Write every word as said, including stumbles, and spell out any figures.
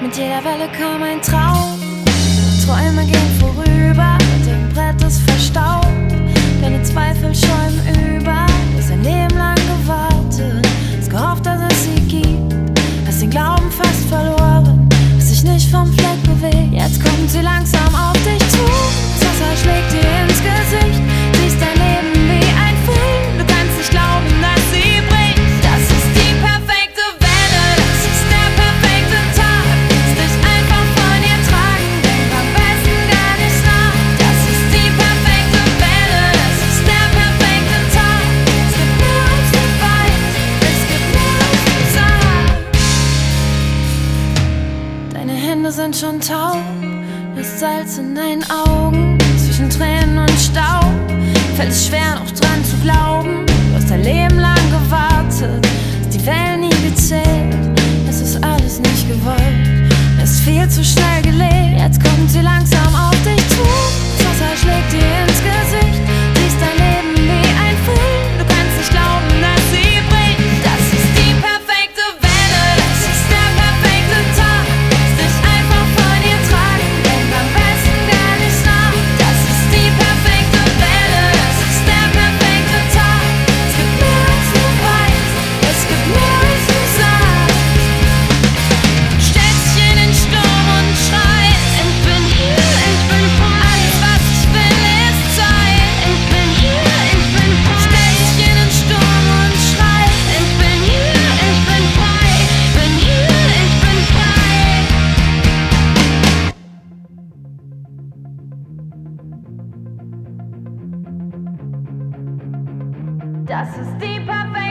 Mit jeder Welle kam ein Traum. Träume gehen vorüber, dein Brett ist verstaubt. Deine Zweifel schäumen über. Du hast ein Leben lang gewartet, hast gehofft, dass es sie gibt. Hast den Glauben fast verloren, hast dich nicht vom Fleck bewegt. Jetzt kommt sie langsam auf dich zu. Das Wasser schlägt dir ins Gesicht. Siehst dein Leben wie ein Film. Du kannst nicht glauben, dass sie bricht. Das ist die perfekte Welle, das ist der perfekte Tag. Lass dich einfach von ihr tragen, denk am besten gar nicht nach. Das ist die perfekte Welle, das ist der perfekte Tag. Es gibt mehr als du weißt, es gibt mehr als du sagst. Deine Hände sind schon taub, das Salz in deinen Augen. Zwischen Tränen und Staub fällt es schwer noch dran zu glauben. Du hast dein Leben lang gewartet, hast die Wellen nie gezählt. Es ist alles nicht gewollt, es ist viel zu schnell gelebt. Jetzt kommt sie langsam auf dich zu. Das Wasser schlägt dir ins Gesicht. Siehst dein Leben wie ein Film. Du kannst nicht glauben, dass sie bricht. Das ist die perfekte Welle, das ist der perfekte Tag. Lass dich einfach von ihr tragen, denk am besten gar nicht nach. Das ist die perfekte Welle, das ist der perfekte Tag. Es gibt mehr als du weißt, es gibt mehr als du sagst. Stellt sich in den Sturm und schreit: Ich bin hier, ich bin frei. Alles, was ich will, ist Zeit. Ich bin hier, ich bin frei. Stellt sich in den Sturm und schreit: Ich bin hier, ich bin frei. Ich bin hier, ich bin frei. Das ist die perfekte